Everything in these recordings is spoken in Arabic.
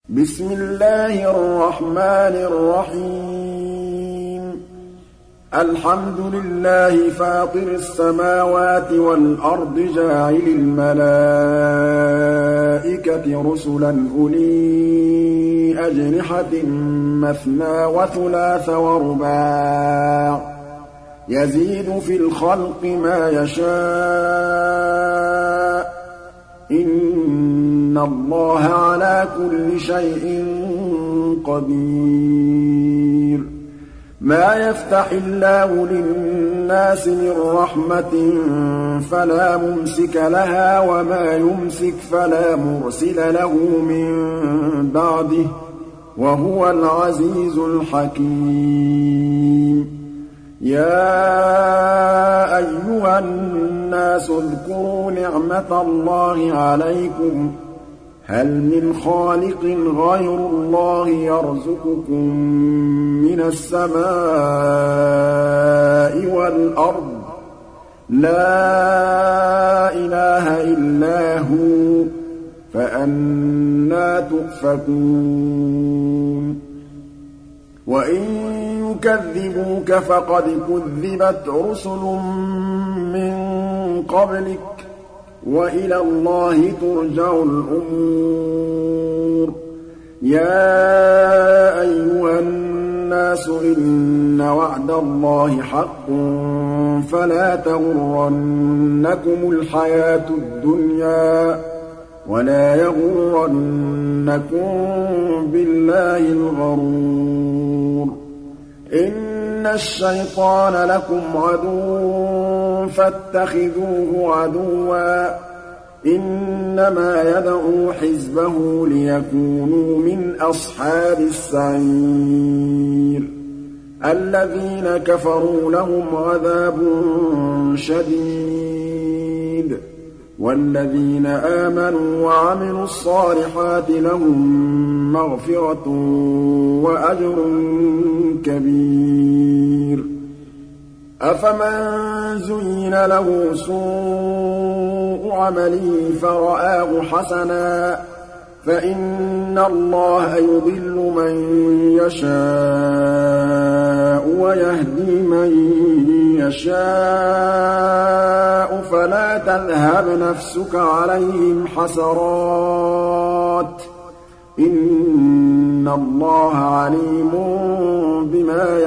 بسم الله الرحمن الرحيم الحمد لله فاطر السماوات والأرض جاعل الملائكة رسلا أولي أجنحة مثنى وثلاث ورباع يزيد في الخلق ما يشاء إن الله على كل شيء قدير ما يفتح الله للناس من رحمة فلا ممسك لها وما يمسك فلا مرسل له من بعده وهو العزيز الحكيم يا أيها الناس اذكروا نعمة الله عليكم هل من خالق غير الله يرزقكم من السماء والأرض لا إله إلا هو فأنى تؤفكون وإن يكذبوك فقد كذبت رسل من قبلك وإلى الله ترجع الأمور يا أيها الناس إن وعد الله حق فلا تغرنكم الحياة الدنيا ولا يغرنكم بالله الغرور إن الشيطان لكم عدو فاتخذوه عدوا إنما يدعو حزبه ليكونوا من أصحاب السعير الذين كفروا لهم عذاب شديد والذين آمنوا وعملوا الصالحات لهم مغفرة وأجر كبير أفمن زين له سوء عمله فرآه حسنا فإن الله يضل من يشاء ويهدي من يشاء فلا تذهب نفسك عليهم حسرات إن الله عليم بما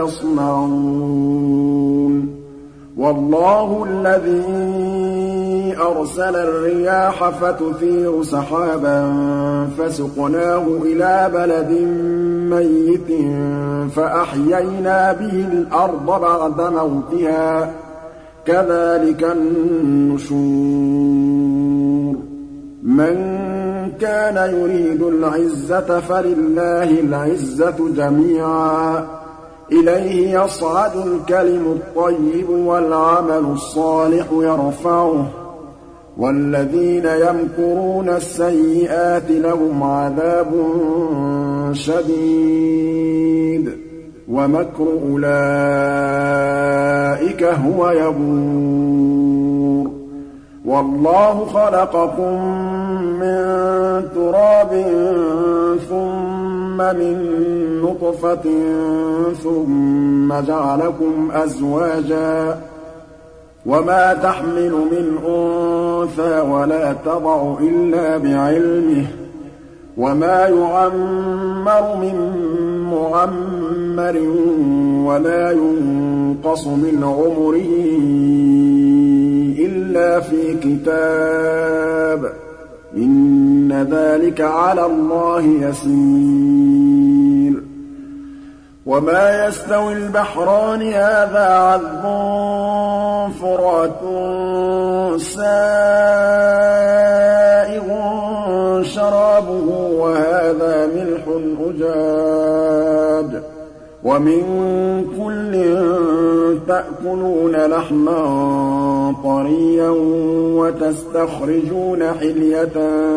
يصنعون والله الذي أرسل الرياح فتثير سحابا فسقناه إلى بلد ميت فأحيينا به الأرض بعد موتها كذلك النشور من كان يريد العزة فلله العزة جميعا إليه يصعد الكلم الطيب والعمل الصالح يرفعه والذين يمكرون السيئات لهم عذاب شديد ومكر أولئك هو يبور والله خلقكم من تراب ثم من نطفة ثم جعلكم أزواجا وما تحمل من أنثى ولا تضع إلا بعلمه وما يعمر من معمر ولا ينقص من عمره إلا في كتاب إن ذلك على الله يسير وما يستوي البحران هذا عذب فرات سائغ شرابه وهذا ملح أجاج ومن كل تأكلون لحما طريا وتستخرجون حلية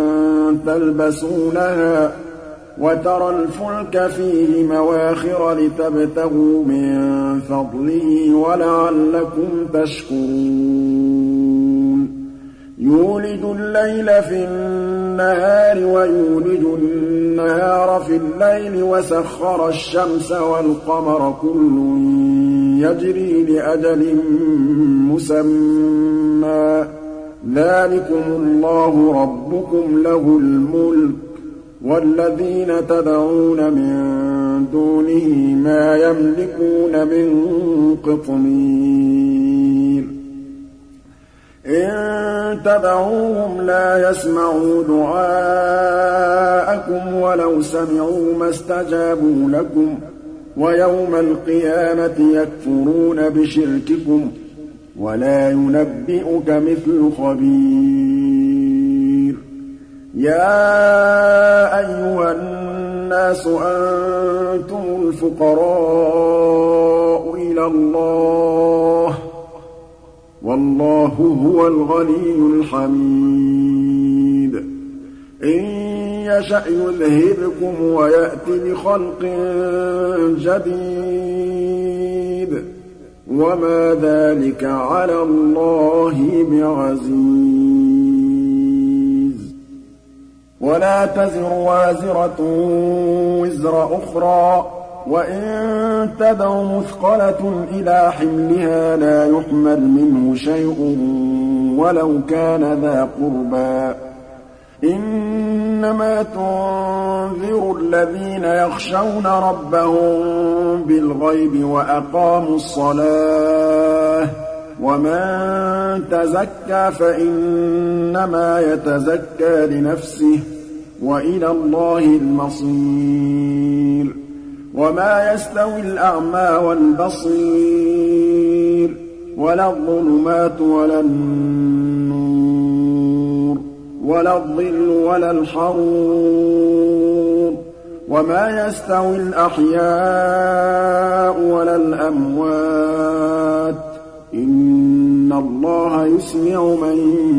تلبسونها وترى الفلك فيه مواخر لتبتغوا من فضله ولعلكم تشكرون يولج الليل في النهار ويولج النهار في الليل وسخر الشمس والقمر كل يجري لأجل مسمى ذلكم الله ربكم له الملك والذين تدعون من دونه ما يملكون من قطمير إن تدعوهم لا يسمعوا دعاءكم ولو سمعوا ما استجابوا لكم ويوم القيامة يكفرون بشرككم ولا ينبئك مثل خبير يا أيها الناس أنتم الفقراء إلى الله والله هو الغني الحميد إن يشأ يذهبكم ويأت بخلق جديد وما ذلك على الله بعزيز ولا تزر وازرة وزر أخرى وإن تدع مثقلة إلى حملها لا يحمل منه شيء ولو كان ذا قربى إنما تنذر الذين يخشون ربهم بالغيب وأقاموا الصلاة ومن تزكى فإنما يتزكى لنفسه وإلى الله المصير وما يستوي الأعمى والبصير ولا الظلمات ولا النور ولا الظل ولا الحرور وما يستوي الأحياء ولا الأموات إن الله يسمع من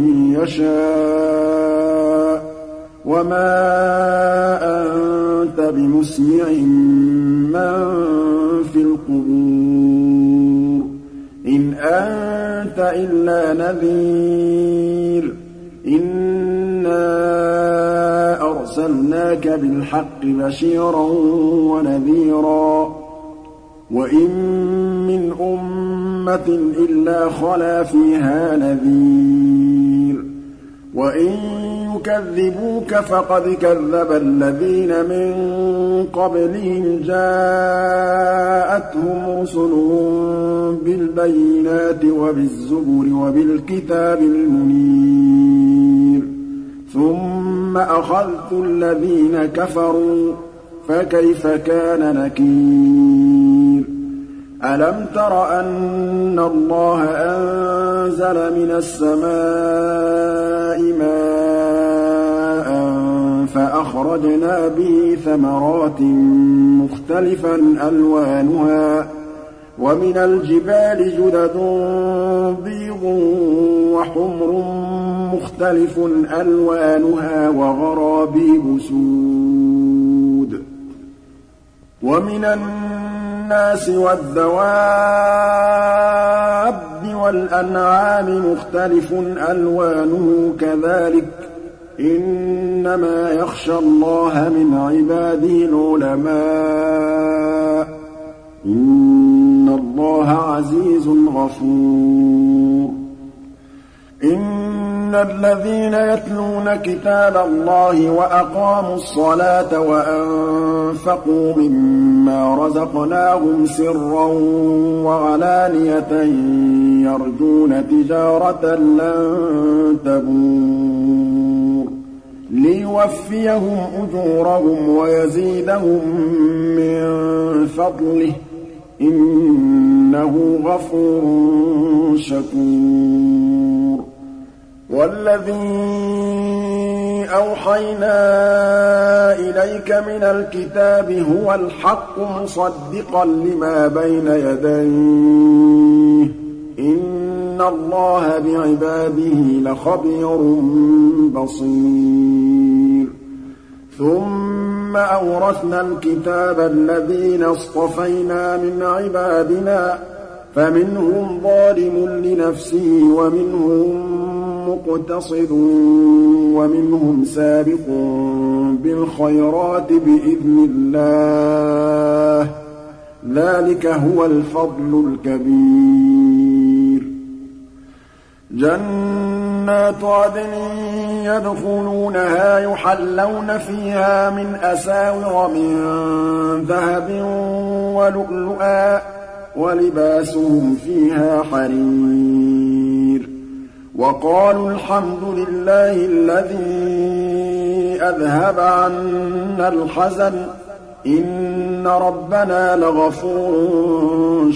يشاء وما أنت بمسمع من في القبور إن أنت إلا نذير إنا أرسلناك بالحق بشيرا ونذيرا وإن من أمة إلا خلا فيها نذير وإن يكذبوك فقد كذب الذين من قبلهم جاءتهم رسلهم بالبينات وبالزبر وبالكتاب المنير ثم أخذت الذين كفروا فكيف كان نكير ألم تر أن الله أنزل من السماء ماء فأخرجنا به ثمرات مختلفا ألوانها ومن الجبال جدد بيض وحمر مختلف ألوانها وغرابيب سود ومن الناس والدواب والأنعام مختلف ألوانه كذلك إنما يخشى الله من عباده العلماء إن الله عزيز غفور إن الذين يتلون كتاب الله وأقاموا الصلاة وأنفقوا مما رزقناهم سرا وعلانية يرجون تجارة لن تبور ليوفيهم أجورهم ويزيدهم من فضله إنه غفور شكور والذي أوحينا إليك من الكتاب هو الحق مصدقا لما بين يديه إن الله بعباده لخبير بصير ثم أورثنا الكتاب الذين اصطفينا من عبادنا فمنهم ظالم لنفسه ومنهم مقتصد ومنهم سابق بالخيرات بإذن الله ذلك هو الفضل الكبير جنات عدن يدخلونها يحلون فيها من أساور من ذهب ولؤلؤا ولباسهم فيها حرير وقالوا الحمد لله الذي أذهب عنا الحزن إن ربنا لغفور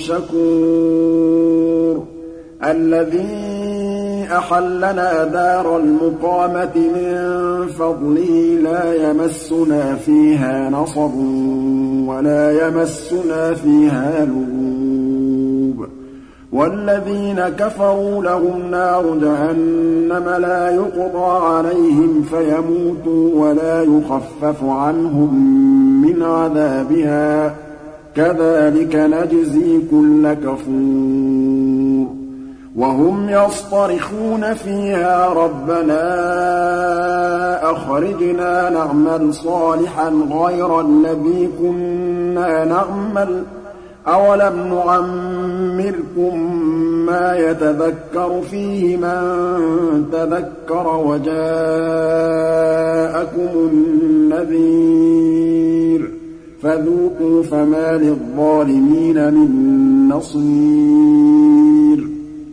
شكور الذي أحلنا دار المقامة من فضله لا يمسنا فيها نصب ولا يمسنا فيها لغوب والذين كفروا لهم نار جهنم لا يقضى عليهم فيموتوا ولا يخفف عنهم من عذابها كذلك نجزي كل كفور وهم يصطرخون فيها ربنا أخرجنا نعمل صالحا غير الذي كنا نعمل أولم نعمركم ما يتذكر فيه من تذكر وجاءكم النذير فذوقوا فما للظالمين من نصير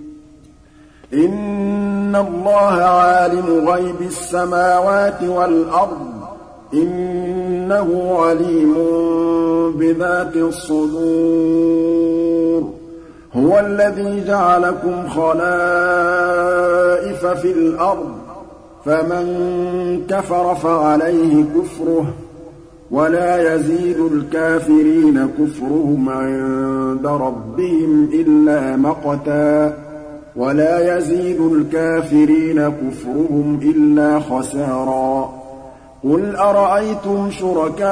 إن الله عالم غيب السماوات والأرض إنه عليم بذات الصدور هو الذي جعلكم خلائف في الأرض فمن كفر فعليه كفره ولا يزيد الكافرين كفرهم عند ربهم إلا مقتا ولا يزيد الكافرين كفرهم إلا خسارا قل أرأيتم شركاءكم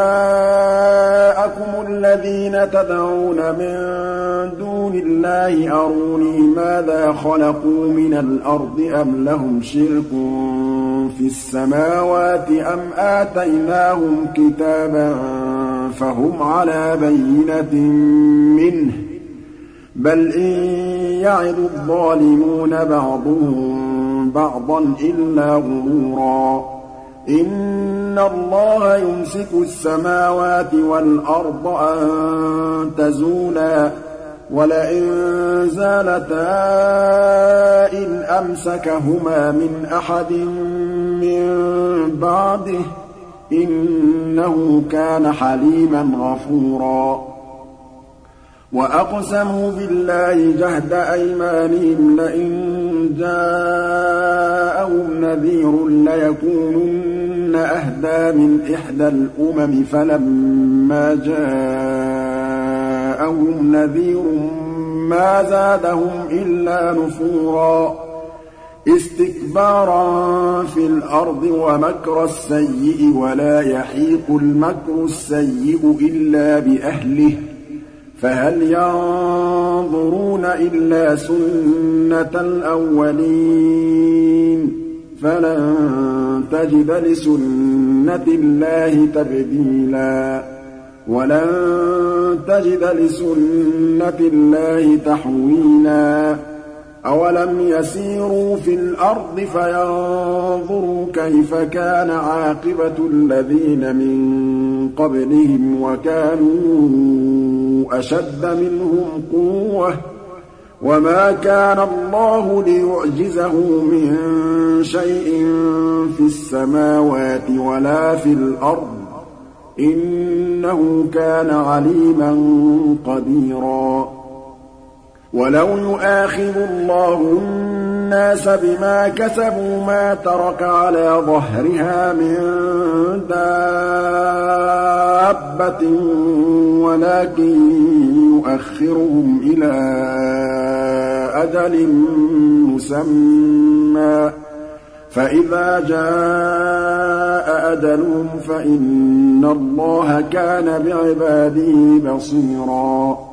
الذين تدعون من دون الله أروني ماذا خلقوا من الأرض أم لهم شرك في السماوات أم آتيناهم كتابا فهم على بينة منه بل إن يعد الظالمون بعضهم بعضا إلا غرورا إن الله يمسك السماوات والأرض أن تزولا ولئن زالتا إن أمسكهما من أحد من بعده إنه كان حليما غفورا وأقسموا بالله جهد أيمانهم لئن جاءهم نذير ليكونن أهدى من إحدى الأمم فلما جاءهم نذير ما زادهم إلا نفورا استكبارا في الأرض ومكر السيئ ولا يحيق المكر السيئ إلا بأهله فهل ينظرون إلا سنة الأولين فلن تجد لسنة الله تبديلا ولن تجد لسنة الله تحويلا أولم يسيروا في الأرض فينظروا كيف كان عاقبة الذين من قبلهم وكانوا أشد منهم قوة وما كان الله ليعجزه من شيء في السماوات ولا في الأرض إنه كان عليما قديرا ولو يؤاخذ الله الناس بما كسبوا ما ترك على ظهرها من دابة ولكن يؤخرهم إلى أجل مسمى فإذا جاء أجلهم فإن الله كان بعباده بصيرا